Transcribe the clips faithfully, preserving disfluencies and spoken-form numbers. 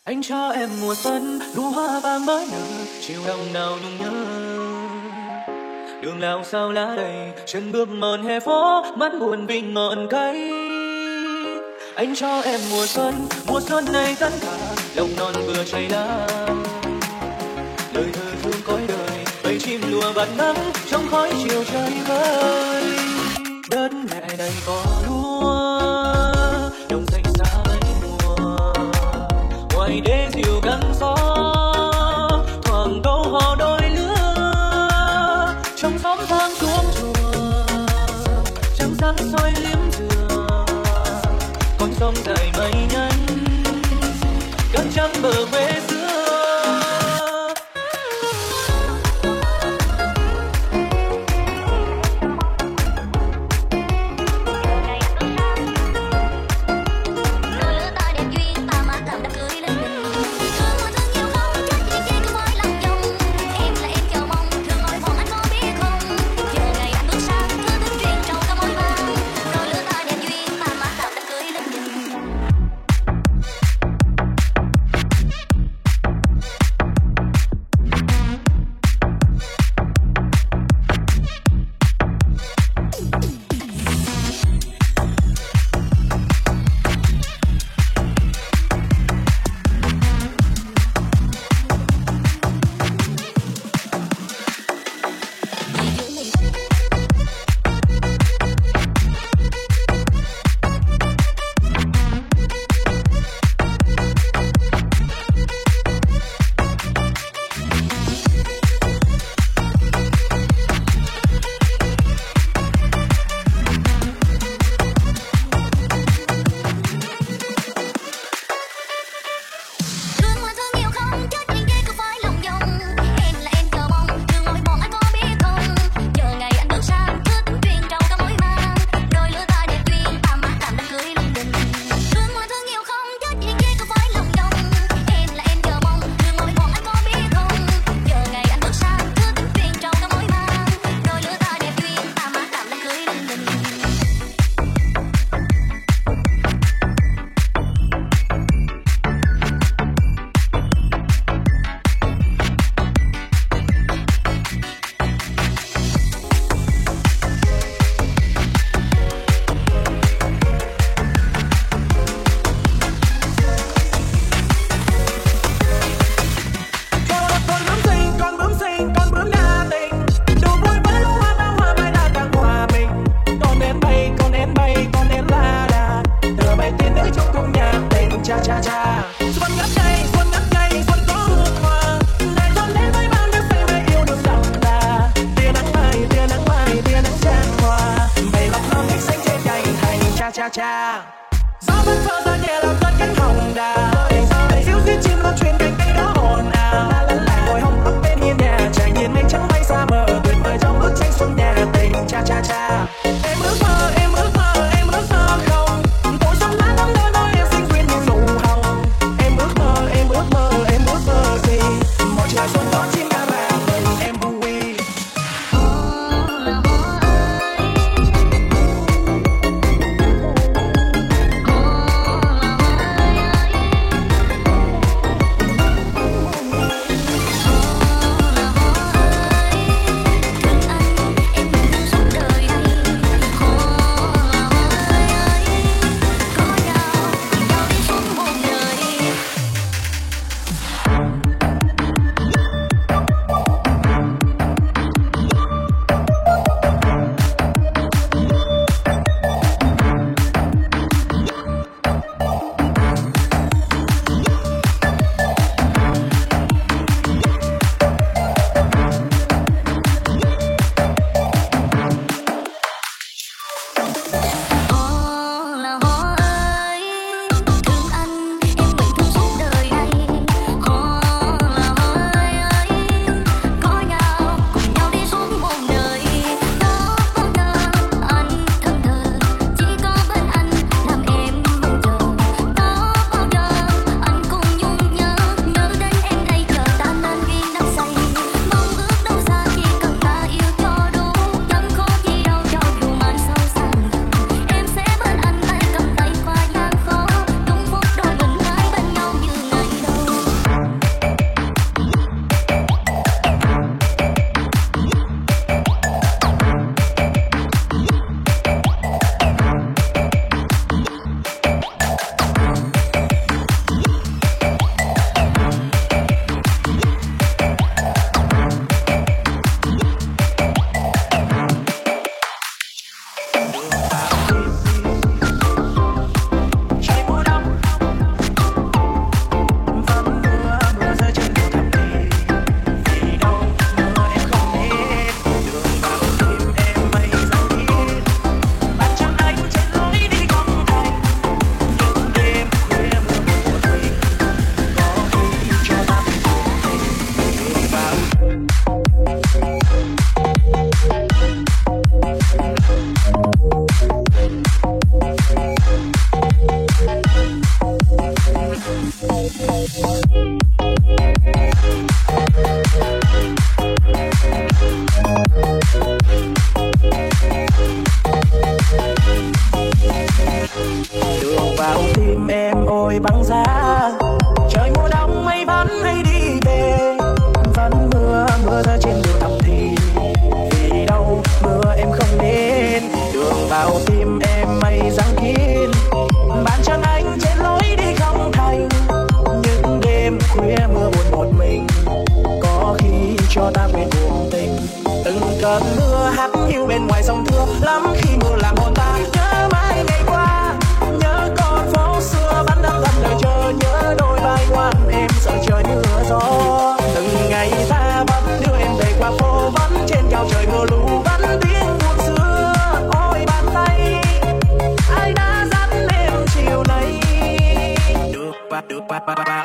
Anh cho em mùa xuân đủ hoa vàng mới nở, chiều lòng nào nhung nhớ. Đường lao sao lá đầy, chân bước mòn hè phố, mắt buồn vì ngọn cây. Anh cho em mùa xuân, mùa xuân này tất cả, lòng non vừa cháy lá. Lời thơ thương cõi đời, bầy chim lùa bạt nắng trong khói chiều trời vơi. Đất mẹ đầy cỏ lúa, đồng xanh xa mấy mùa. Ngoài đê dịu gắn gió, thoảng câu hò đôi lứa. Trong xóm vang chuông chùa, trăng sáng soi liếm dừa. Con sông dài mây nhanh, cát trắng bờ quê xưa. Đường vào tim em ôi băng giá, trời mùa đông mây vẫn hay đi về, vẫn mưa mưa rơi trên đường thầm thì vì đâu mưa em không đến. Đường vào tim em mây giăng kín, bàn chân anh trên lối đi không thành. Những đêm khuya mưa buồn một mình, có khi cho ta quên cuộc tình. Từng cơn mưa hắt hiu bên ngoài dòng thưa, lắm khi mưa làm hồn ta nhớ mãi ngày qua. Nhớ con phố xưa vẫn đang thầm đợi chờ, nhớ đôi vai ngoan em sợ trời mưa gió. Từng ngày ta vẫn đưa em về qua phố, vẫn trên cao trời mưa lũ, vẫn tiếng buồn xưa. Ôi bàn tay ai đã dắt em chiều nay, được ba được ba ba ba.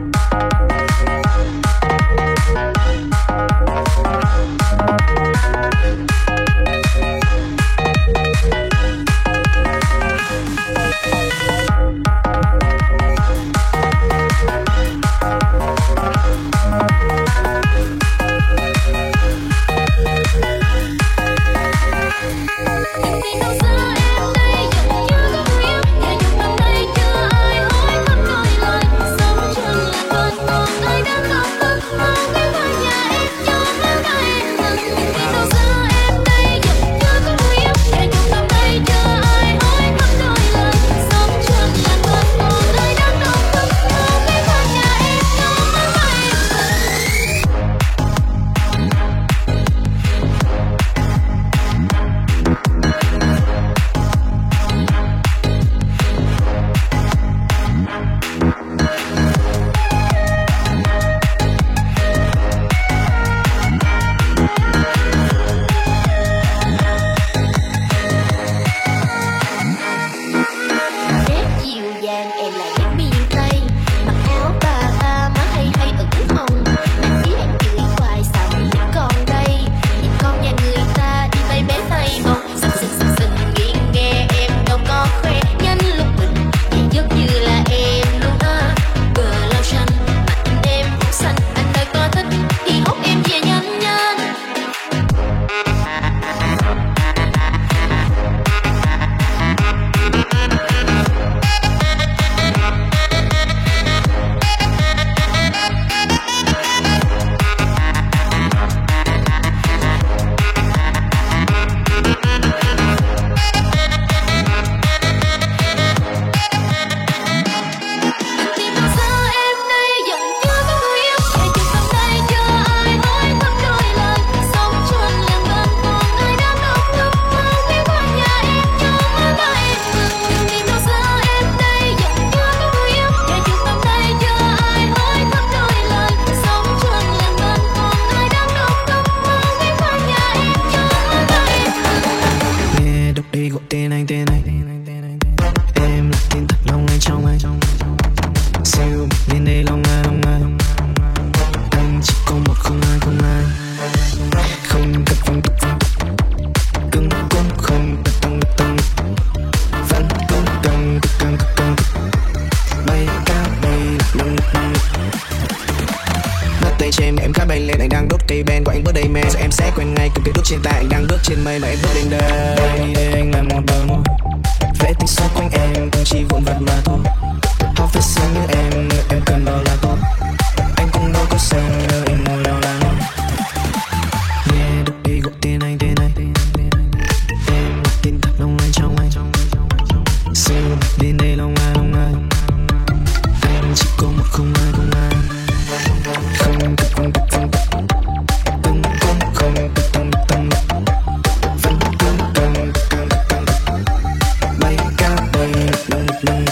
Trên tay anh đang bước trên mây mà em bước đến đây để anh làm một bờ môi vẽ tình xung quanh em cũng chỉ vụn vặt mà thôi. Học viết xinh như em, em cần đó là tốt. Anh cũng đâu có sang nơi em ngồi đâu là ngon. Nghe được đi gọi tên anh tên anh em là tin thật lòng anh trong anh. Siêu đến đây lòng ai lòng ai. Anh chỉ có một không ai không ai. Không tập không tập không tập. Từng cũng không tập tâm tâm. Vẫn cứ càng càng càng bay cao bay nâng nâng.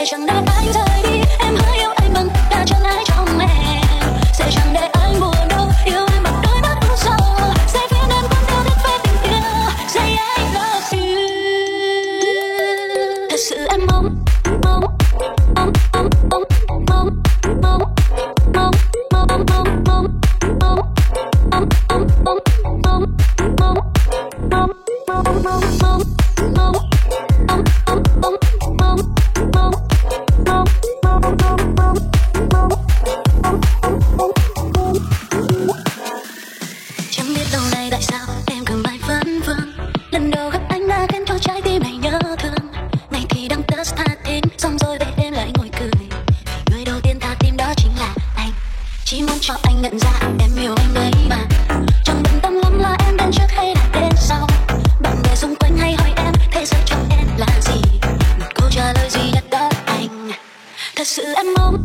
chẳng để anh rời đi. Em hứa yêu anh bằng cả chân ái trong em, sẽ chẳng để anh buồn đâu. Yêu em bằng đôi mắt u sầu, sẽ viết nên cuốn theo thích về tình yêu. Say I love you. Thật sự em mong mong mong mong mong mong mong mong mong mong mong mong mong mong mong mong mong mong mong chẳng biết lâu nay tại sao em cứ mãi vấn vương. Lần đầu gặp anh đã khiến cho trái tim này nhớ thương. Ngày thì đăng test tha thiết, xong rồi về đêm lại ngồi cười. Vì người đầu tiên tha tim đó chính là anh. Chỉ muốn cho anh nhận ra em yêu anh đấy mà. Chẳng bận tâm lắm là em đến trước hay là đến sau. Bạn bè xung quanh hay hỏi em thế giới trong em là gì. Một câu trả lời duy nhất đó anh. Thật sự em mong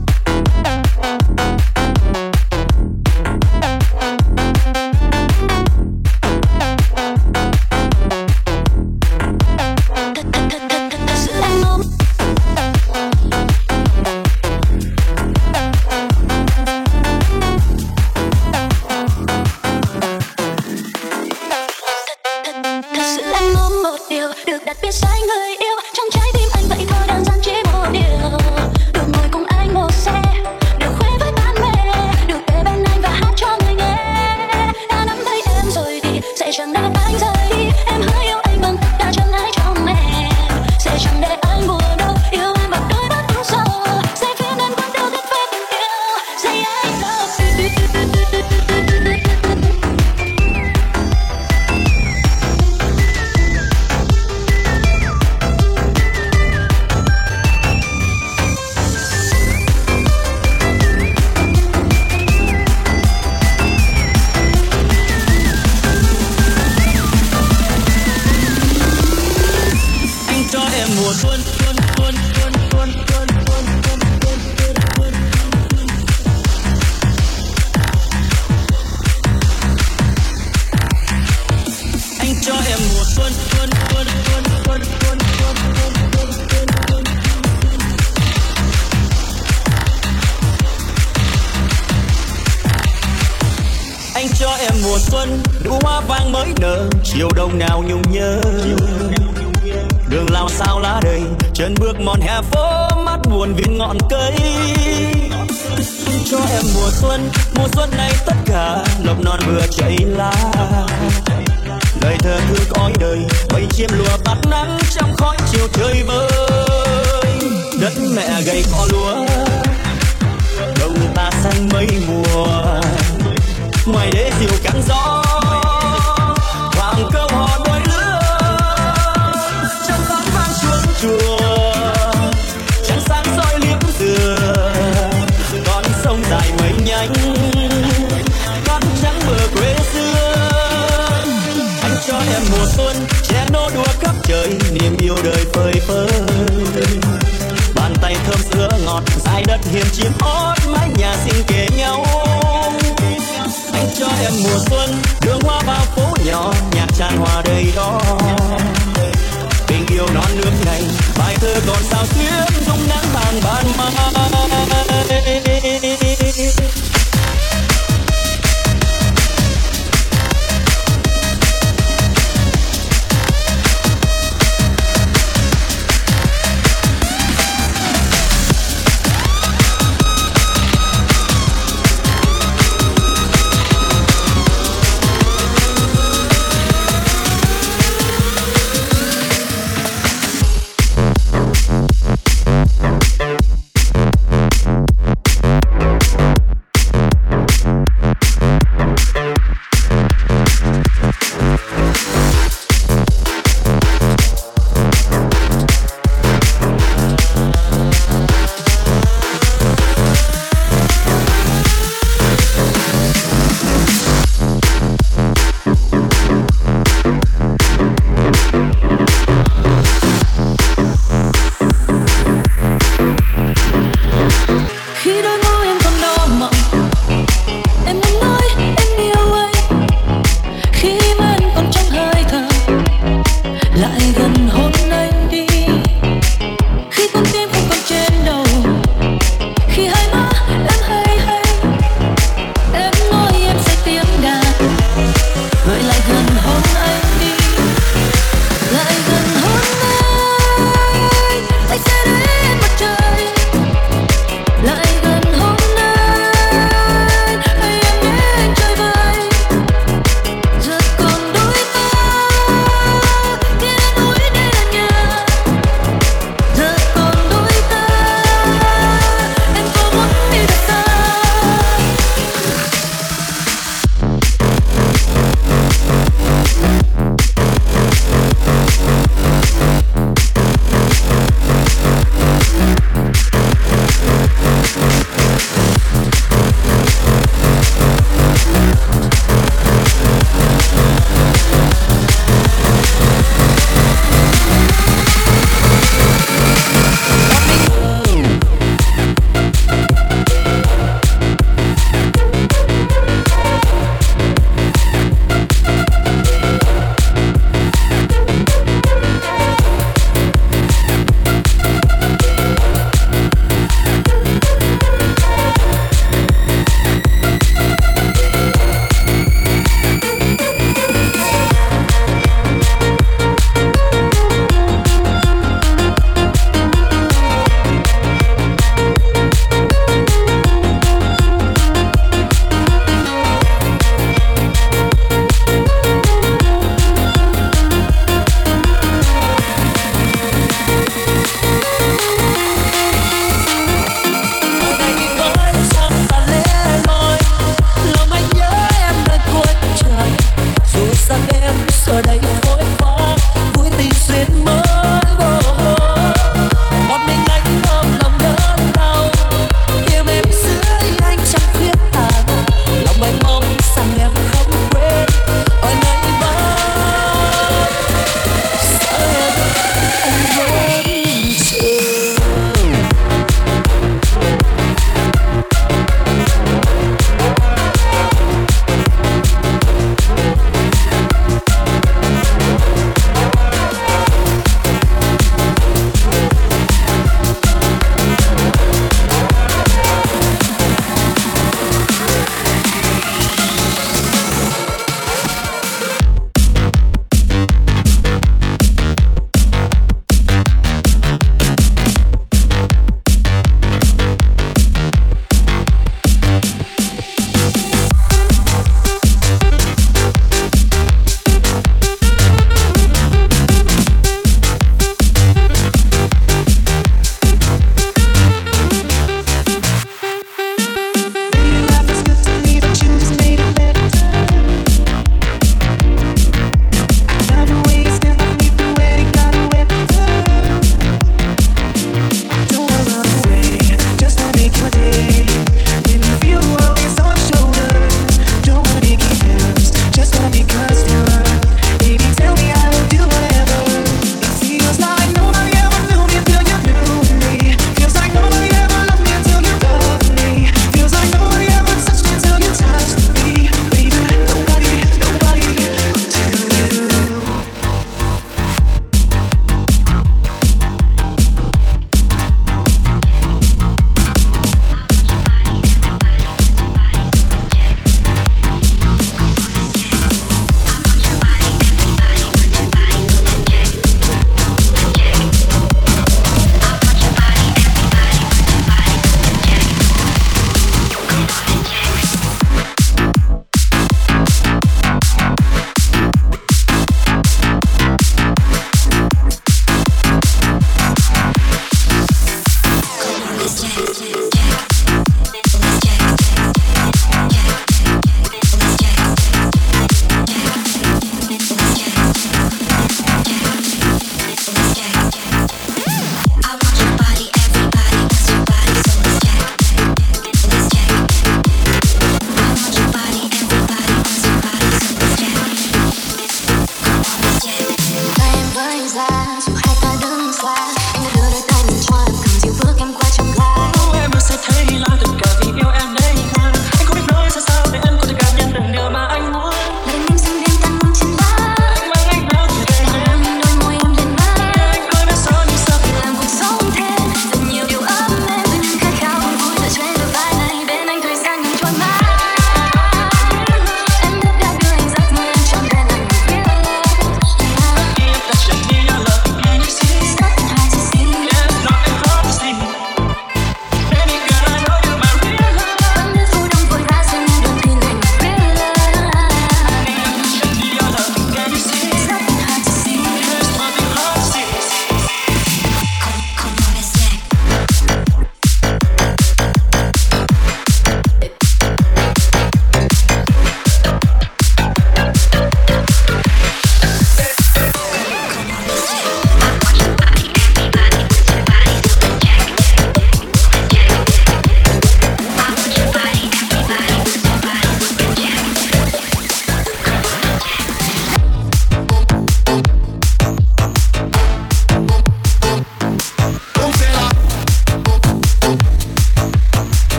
chiều đông nào nhung nhớ. Đường lao sao lá đầy, chân bước mòn hè phố, mắt buồn vì ngọn cây. Cho em mùa xuân, mùa xuân này tất cả lộc non vừa chảy lá. Lời thơ thư cõi đời, bầy chim lùa tắt nắng trong khói chiều trời vơi. Đất mẹ gầy cỏ lúa, đồng ta xanh mấy mùa. Ngoài đế diều cắn gió, hoàng câu hò đôi lứa. Trong sáng vang chuông chùa, trăng sáng soi liễu dừa. Con sông dài mấy nhánh, cát trắng bờ quê xưa. Anh cho em mùa xuân, che nô đùa khắp trời, niềm yêu đời phơi phới. Bàn tay thơm sữa ngọt, dải đất hiền chim hót, mái nhà xinh kề nhau. Anh cho em mùa xuân, đường hoa bao phố nhỏ, nhạc tràn hòa đầy đó. Tình yêu non nước này, bài thơ còn sao xuyến, dung nắng tàn ban mai.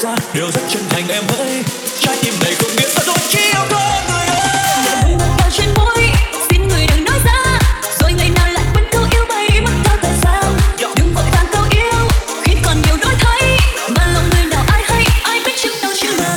ra đều rất chân thành em hỡi. Trái tim này không biết sao tôi chỉ yêu có người ơi. Vào trên môi xin người đừng nói ra, rồi ngày nào lại quên câu yêu bay mất cao tại sao. Đừng vội vàng câu yêu khi còn nhiều đổi thay, mà lòng người nào ai hay ai biết trước đâu chưa ngờ.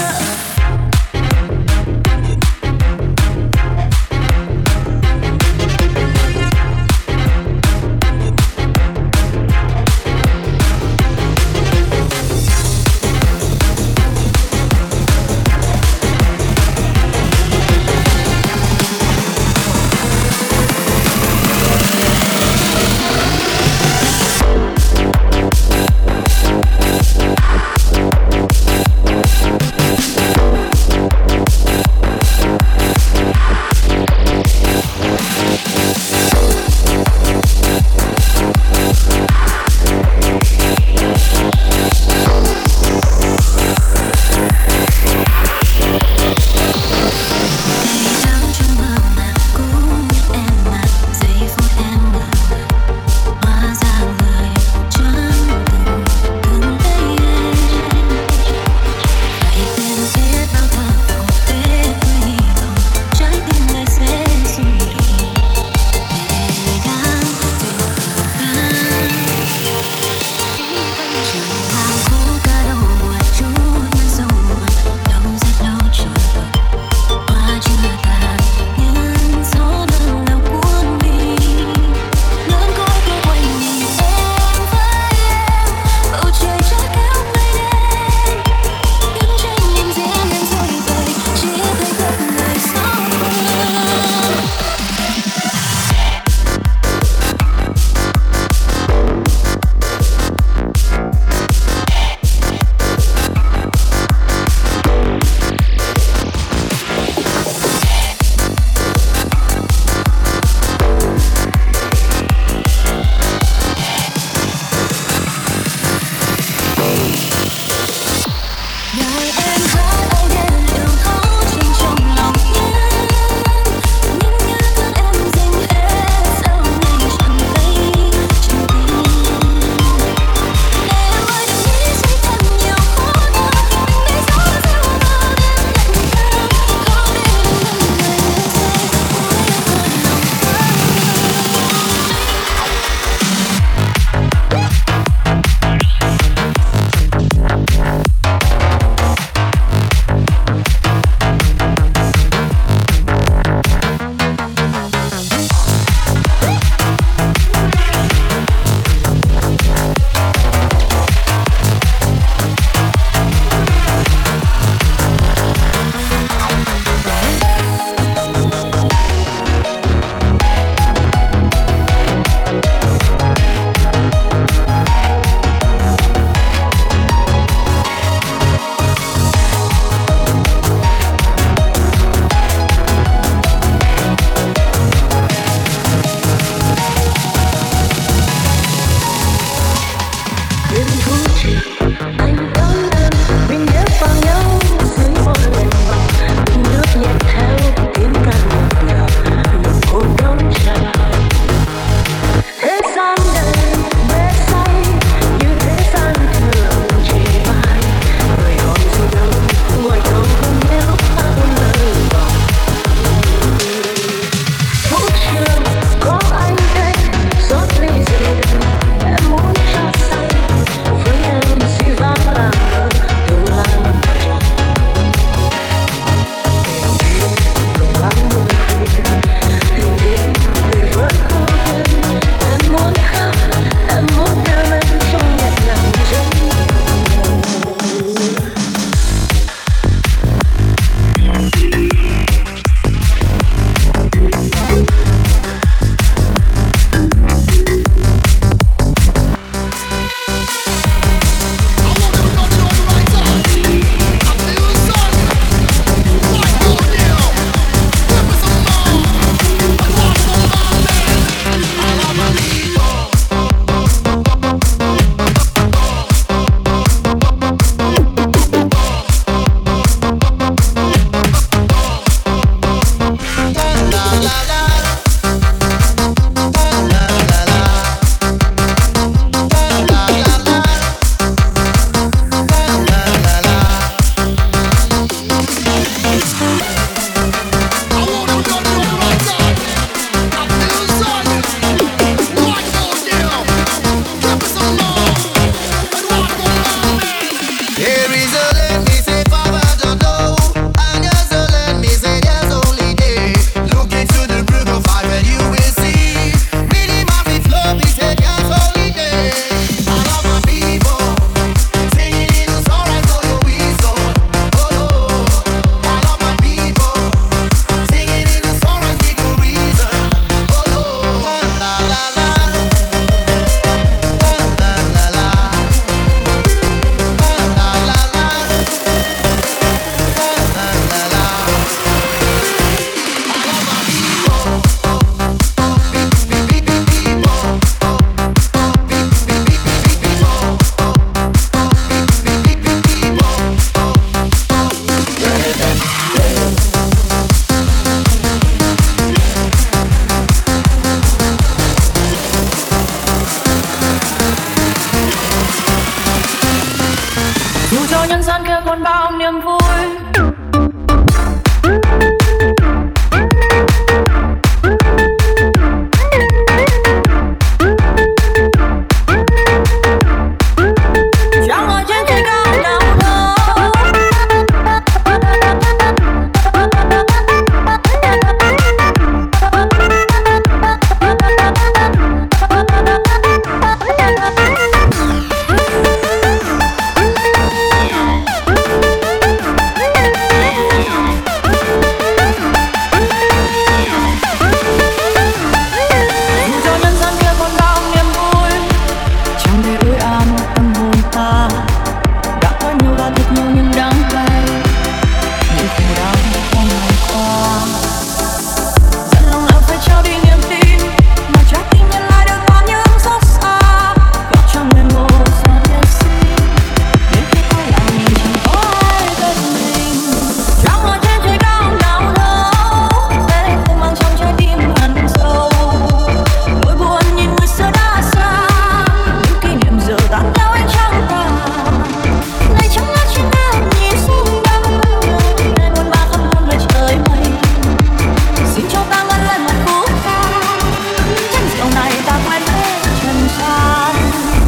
niềm vui. Chẳng ngồi trên trời cao nào đâu. Dù cho nhân gian kia còn bao niềm vui, chẳng thể ủi an tâm hồn ta. Đã có nhiều và thật nhiều nhưng đắng cay, những khổ đau trong ngày qua. Dẫn lòng nào phải trao đi niềm tin, mà trái tim nhân lại được bao những xót xa. Gót trong người một giọt nhật sinh, đến khi quay lại nhìn chẳng có ai bên mình. Chẳng ngồi trên trời cao nào đâu, để không mang trong trái tim hằn sâu. Nỗi buồn nhìn người xưa đã xa, những kỷ niệm giờ tan theo ánh trăng tàn. Ngày trắng ngát trên em nhìn xuống đâu, để buồn bã khắp muôn nơi trời mây. Xin cho ta ngân lên một khúc ca, chén rượu này ta quên hết trần gian.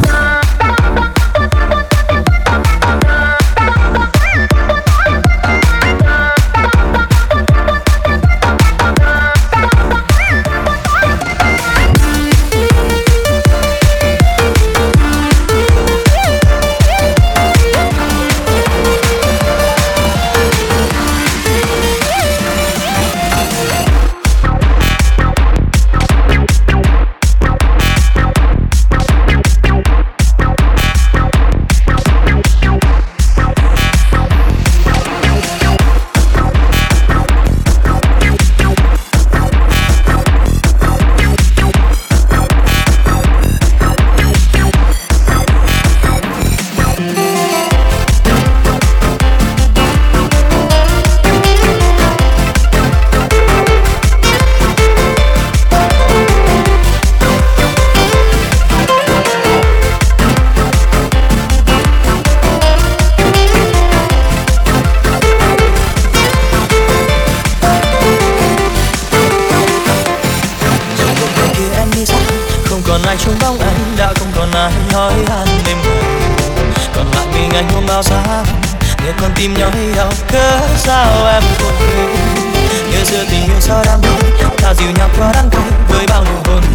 Không còn ai trông bóng anh, đã không còn ai nói han đêm ngày. Còn lại mình anh hôm bao giá, nghe con tim nhói đau. Cớ sao em buồn quên, nhớ xưa tình yêu sao đam mê, ta dìu nhau qua đắng cay với bao nụ hôn